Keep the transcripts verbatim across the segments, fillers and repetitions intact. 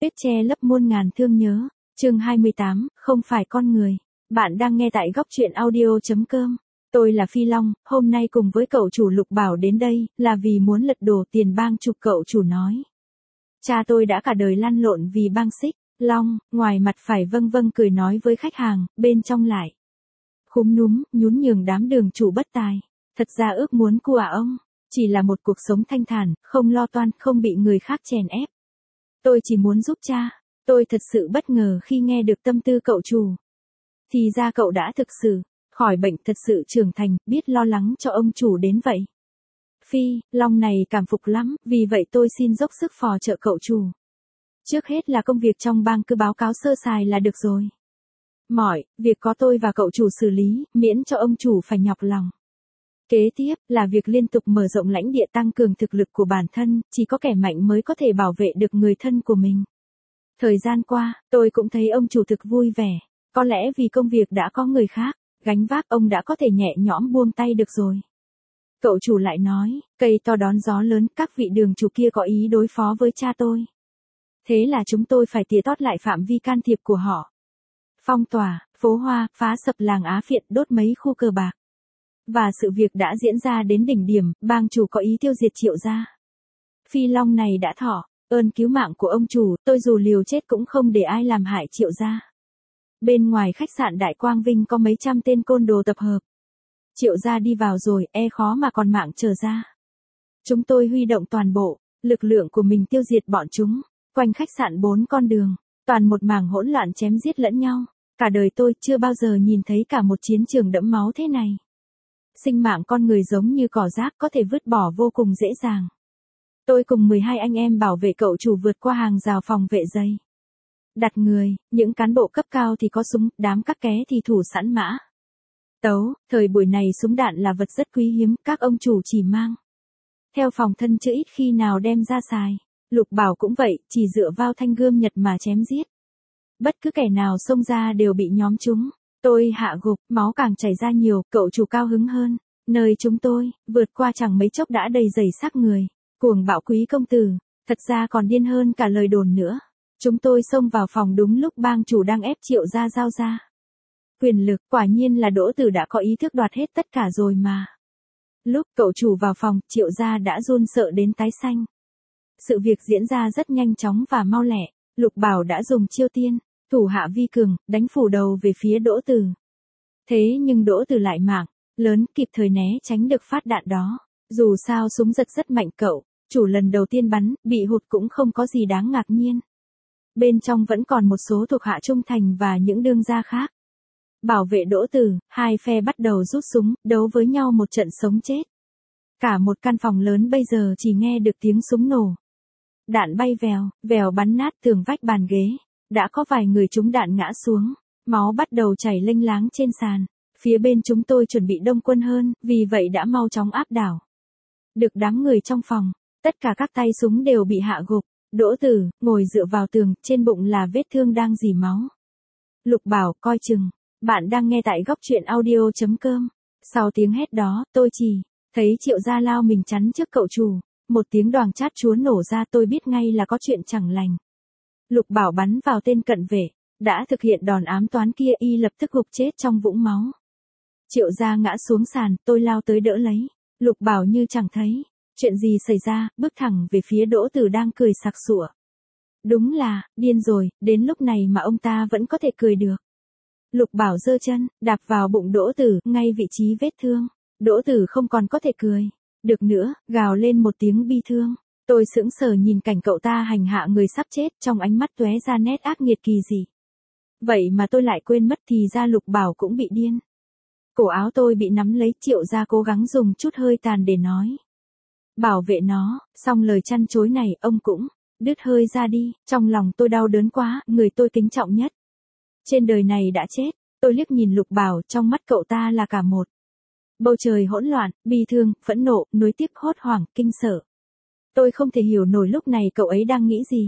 Tuyết che lấp muôn ngàn thương nhớ. Chương hai mươi tám, không phải con người. Bạn đang nghe tại góc truyện audio.com. Tôi là Phi Long, hôm nay cùng với cậu chủ Lục Bảo đến đây, là vì muốn lật đổ tiền bang chụp cậu chủ nói. Cha tôi đã cả đời lăn lộn vì bang xích. Long, ngoài mặt phải vâng vâng cười nói với khách hàng, bên trong lại khúm núm, nhún nhường đám đường chủ bất tài. Thật ra ước muốn của ông chỉ là một cuộc sống thanh thản, không lo toan, không bị người khác chèn ép. Tôi chỉ muốn giúp cha. Tôi thật sự bất ngờ khi nghe được tâm tư cậu chủ. Thì ra cậu đã thực sự khỏi bệnh, thật sự trưởng thành, biết lo lắng cho ông chủ đến vậy. Phi, Long này cảm phục lắm, vì vậy tôi xin dốc sức phò trợ cậu chủ. Trước hết là công việc trong bang cứ báo cáo sơ sài là được rồi. Mọi việc có tôi và cậu chủ xử lý, miễn cho ông chủ phải nhọc lòng. Kế tiếp là việc liên tục mở rộng lãnh địa, tăng cường thực lực của bản thân, chỉ có kẻ mạnh mới có thể bảo vệ được người thân của mình. Thời gian qua, tôi cũng thấy ông chủ thực vui vẻ. Có lẽ vì công việc đã có người khác gánh vác, ông đã có thể nhẹ nhõm buông tay được rồi. Cậu chủ lại nói, cây to đón gió lớn, các vị đường chủ kia có ý đối phó với cha tôi. Thế là chúng tôi phải tía tót lại phạm vi can thiệp của họ. Phong tỏa, phố hoa, phá sập làng Á Phiện, đốt mấy khu cờ bạc. Và sự việc đã diễn ra đến đỉnh điểm, bang chủ có ý tiêu diệt Triệu gia. Phi Long này đã thọ ơn cứu mạng của ông chủ, tôi dù liều chết cũng không để ai làm hại Triệu gia. Bên ngoài khách sạn Đại Quang Vinh có mấy trăm tên côn đồ tập hợp. Triệu gia đi vào rồi, e khó mà còn mạng trở ra. Chúng tôi huy động toàn bộ lực lượng của mình tiêu diệt bọn chúng. Quanh khách sạn bốn con đường, toàn một mảng hỗn loạn chém giết lẫn nhau. Cả đời tôi chưa bao giờ nhìn thấy cả một chiến trường đẫm máu thế này. Sinh mạng con người giống như cỏ rác, có thể vứt bỏ vô cùng dễ dàng. Tôi cùng mười hai anh em bảo vệ cậu chủ vượt qua hàng rào phòng vệ dây. Đặt người, những cán bộ cấp cao thì có súng, đám các ké thì thủ sẵn mã tấu. Thời buổi này súng đạn là vật rất quý hiếm, các ông chủ chỉ mang theo phòng thân chứ ít khi nào đem ra xài. Lục Bảo cũng vậy, chỉ dựa vào thanh gươm Nhật mà chém giết. Bất cứ kẻ nào xông ra đều bị nhóm chúng tôi hạ gục, máu càng chảy ra nhiều, cậu chủ cao hứng hơn. Nơi chúng tôi vượt qua chẳng mấy chốc đã đầy dày xác người. Cuồng bạo quý công tử, thật ra còn điên hơn cả lời đồn nữa. Chúng tôi xông vào phòng đúng lúc bang chủ đang ép Triệu gia giao ra quyền lực, quả nhiên là Đỗ Tử đã có ý thức đoạt hết tất cả rồi mà. Lúc cậu chủ vào phòng, Triệu gia đã run sợ đến tái xanh. Sự việc diễn ra rất nhanh chóng và mau lẹ. Lục Bảo đã dùng chiêu tiên thủ hạ vi cường, đánh phủ đầu về phía Đỗ Tử. Thế nhưng Đỗ Tử lại mạng lớn, kịp thời né tránh được phát đạn đó. Dù sao súng giật rất mạnh, cậu chủ lần đầu tiên bắn, bị hụt cũng không có gì đáng ngạc nhiên. Bên trong vẫn còn một số thuộc hạ trung thành và những đương gia khác. Bảo vệ Đỗ Tử, hai phe bắt đầu rút súng, đấu với nhau một trận sống chết. Cả một căn phòng lớn bây giờ chỉ nghe được tiếng súng nổ. Đạn bay vèo, vèo bắn nát tường vách bàn ghế. Đã có vài người trúng đạn ngã xuống. Máu bắt đầu chảy lênh láng trên sàn. Phía bên chúng tôi chuẩn bị đông quân hơn, vì vậy đã mau chóng áp đảo được đám người trong phòng. Tất cả các tay súng đều bị hạ gục. Đỗ Tử ngồi dựa vào tường, trên bụng là vết thương đang rỉ máu. Lục Bảo, coi chừng. Bạn đang nghe tại góc truyện audio.com. Sau tiếng hét đó, tôi chỉ thấy Triệu gia lao mình chắn trước cậu chủ. Một tiếng đoàng chát chúa nổ ra, tôi biết ngay là có chuyện chẳng lành. Lục Bảo bắn vào tên cận vệ, đã thực hiện đòn ám toán kia, y lập tức gục chết trong vũng máu. Triệu gia ngã xuống sàn, tôi lao tới đỡ lấy. Lục Bảo như chẳng thấy chuyện gì xảy ra, bước thẳng về phía Đỗ Tử đang cười sặc sụa. Đúng là điên rồi, đến lúc này mà ông ta vẫn có thể cười được. Lục Bảo giơ chân đạp vào bụng Đỗ Tử, ngay vị trí vết thương. Đỗ Tử không còn có thể cười được nữa, gào lên một tiếng bi thương. Tôi sững sờ nhìn cảnh cậu ta hành hạ người sắp chết, trong ánh mắt tóe ra nét ác nghiệt kỳ dị. Vậy mà tôi lại quên mất, thì ra Lục Bảo cũng bị điên. Cổ áo tôi bị nắm lấy, Triệu gia cố gắng dùng chút hơi tàn để nói bảo vệ nó, xong lời chăn chối này ông cũng đứt hơi ra đi. Trong lòng tôi đau đớn quá, người tôi kính trọng nhất trên đời này đã chết. Tôi liếc nhìn Lục Bảo, trong mắt cậu ta là cả một bầu trời hỗn loạn, bi thương, phẫn nộ, nuối tiếc, hốt hoảng, kinh sợ. Tôi không thể hiểu nổi lúc này cậu ấy đang nghĩ gì.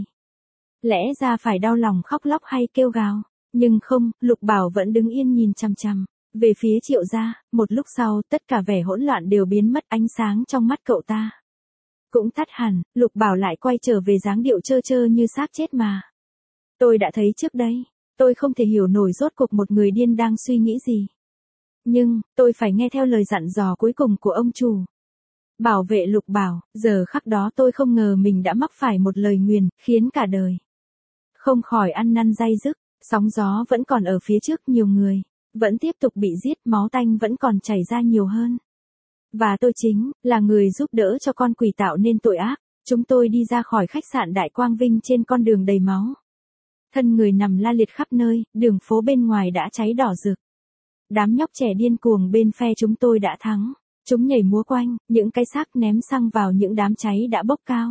Lẽ ra phải đau lòng khóc lóc hay kêu gào. Nhưng không, Lục Bảo vẫn đứng yên nhìn chằm chằm về phía Triệu gia. Một lúc sau, tất cả vẻ hỗn loạn đều biến mất, ánh sáng trong mắt cậu ta cũng tắt hẳn. Lục Bảo lại quay trở về dáng điệu trơ trơ như xác chết mà Tôi đã thấy trước đây. Tôi không thể hiểu nổi rốt cuộc một người điên đang suy nghĩ gì. Nhưng, tôi phải nghe theo lời dặn dò cuối cùng của ông chủ. Bảo vệ Lục Bảo, giờ khắc đó tôi không ngờ mình đã mắc phải một lời nguyền, khiến cả đời không khỏi ăn năn day dứt, sóng gió vẫn còn ở phía trước nhiều người, vẫn tiếp tục bị giết, máu tanh vẫn còn chảy ra nhiều hơn. Và tôi chính là người giúp đỡ cho con quỷ tạo nên tội ác. Chúng tôi đi ra khỏi khách sạn Đại Quang Vinh trên con đường đầy máu. Thân người nằm la liệt khắp nơi, đường phố bên ngoài đã cháy đỏ rực. Đám nhóc trẻ điên cuồng bên phe chúng tôi đã thắng. Chúng nhảy múa quanh, những cái xác ném xăng vào những đám cháy đã bốc cao.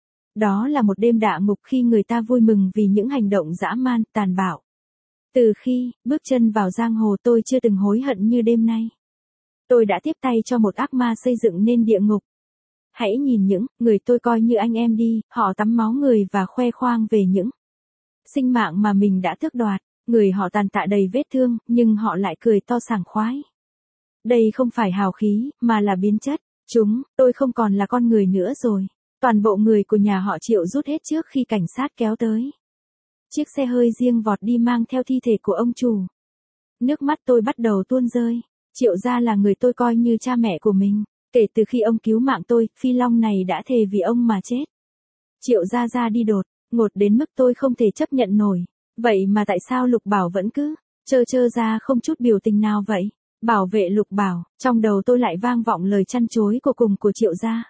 Đó là một đêm đạ ngục khi người ta vui mừng vì những hành động dã man, tàn bạo. Từ khi bước chân vào giang hồ tôi chưa từng hối hận như đêm nay. Tôi đã tiếp tay cho một ác ma xây dựng nên địa ngục. Hãy nhìn những người tôi coi như anh em đi, họ tắm máu người và khoe khoang về những sinh mạng mà mình đã tước đoạt. Người họ tàn tạ đầy vết thương, nhưng họ lại cười to sảng khoái. Đây không phải hào khí, mà là biến chất. Chúng, tôi không còn là con người nữa rồi. Toàn bộ người của nhà họ Triệu rút hết trước khi cảnh sát kéo tới. Chiếc xe hơi riêng vọt đi mang theo thi thể của ông chủ. Nước mắt tôi bắt đầu tuôn rơi. Triệu gia là người tôi coi như cha mẹ của mình. Kể từ khi ông cứu mạng tôi, Phi Long này đã thề vì ông mà chết. Triệu gia ra đi đột, ngột đến mức tôi không thể chấp nhận nổi. Vậy mà tại sao Lục Bảo vẫn cứ trơ trơ ra không chút biểu tình nào vậy? Bảo vệ Lục Bảo, trong đầu tôi lại vang vọng lời chăn chối của cùng của Triệu gia.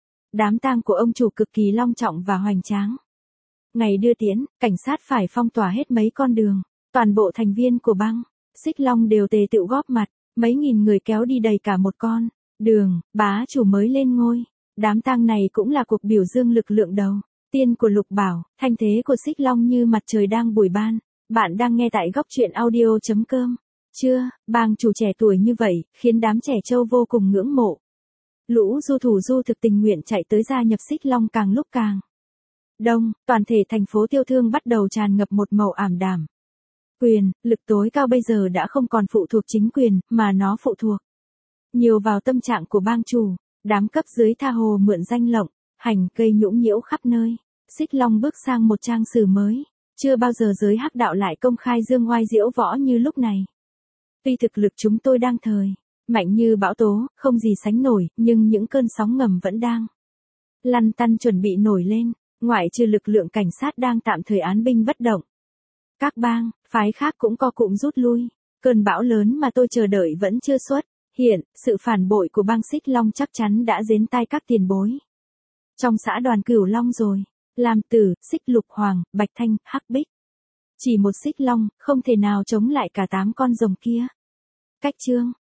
Đám tang của ông chủ cực kỳ long trọng và hoành tráng. Ngày đưa tiễn, cảnh sát phải phong tỏa hết mấy con đường. Toàn bộ thành viên của băng Xích Long đều tề tựu góp mặt. Mấy nghìn người kéo đi đầy cả một con đường, bá chủ mới lên ngôi. Đám tang này cũng là cuộc biểu dương lực lượng đầu tiên của Lục Bảo, thanh thế của Xích Long như mặt trời đang buổi ban. Bạn đang nghe tại góc truyện audio chấm com. Chưa, bang chủ trẻ tuổi như vậy, khiến đám trẻ trâu vô cùng ngưỡng mộ. Lũ du thủ du thực tình nguyện chạy tới gia nhập Xích Long càng lúc càng đông, toàn thể thành phố Tiêu Thương bắt đầu tràn ngập một màu ảm đạm. Quyền, lực tối cao bây giờ đã không còn phụ thuộc chính quyền, mà nó phụ thuộc nhiều vào tâm trạng của bang chủ. Đám cấp dưới tha hồ mượn danh lộng hành, gây nhũng nhiễu khắp nơi. Xích Long bước sang một trang sử mới. Chưa bao giờ giới hắc đạo lại công khai dương oai diễu võ như lúc này. Tuy thực lực chúng tôi đang thời mạnh như bão tố, không gì sánh nổi, nhưng những cơn sóng ngầm vẫn đang lăn tăn chuẩn bị nổi lên. Ngoại trừ lực lượng cảnh sát đang tạm thời án binh bất động, các bang phái khác cũng co cụm rút lui. Cơn bão lớn mà tôi chờ đợi vẫn chưa xuất hiện. Sự phản bội của bang Xích Long chắc chắn đã đến tai các tiền bối trong xã đoàn Cửu Long rồi. Lam Tử, Xích Lục Hoàng, Bạch Thanh, Hắc Bích. Chỉ một Xích Long không thể nào chống lại cả tám con rồng kia. Cách chương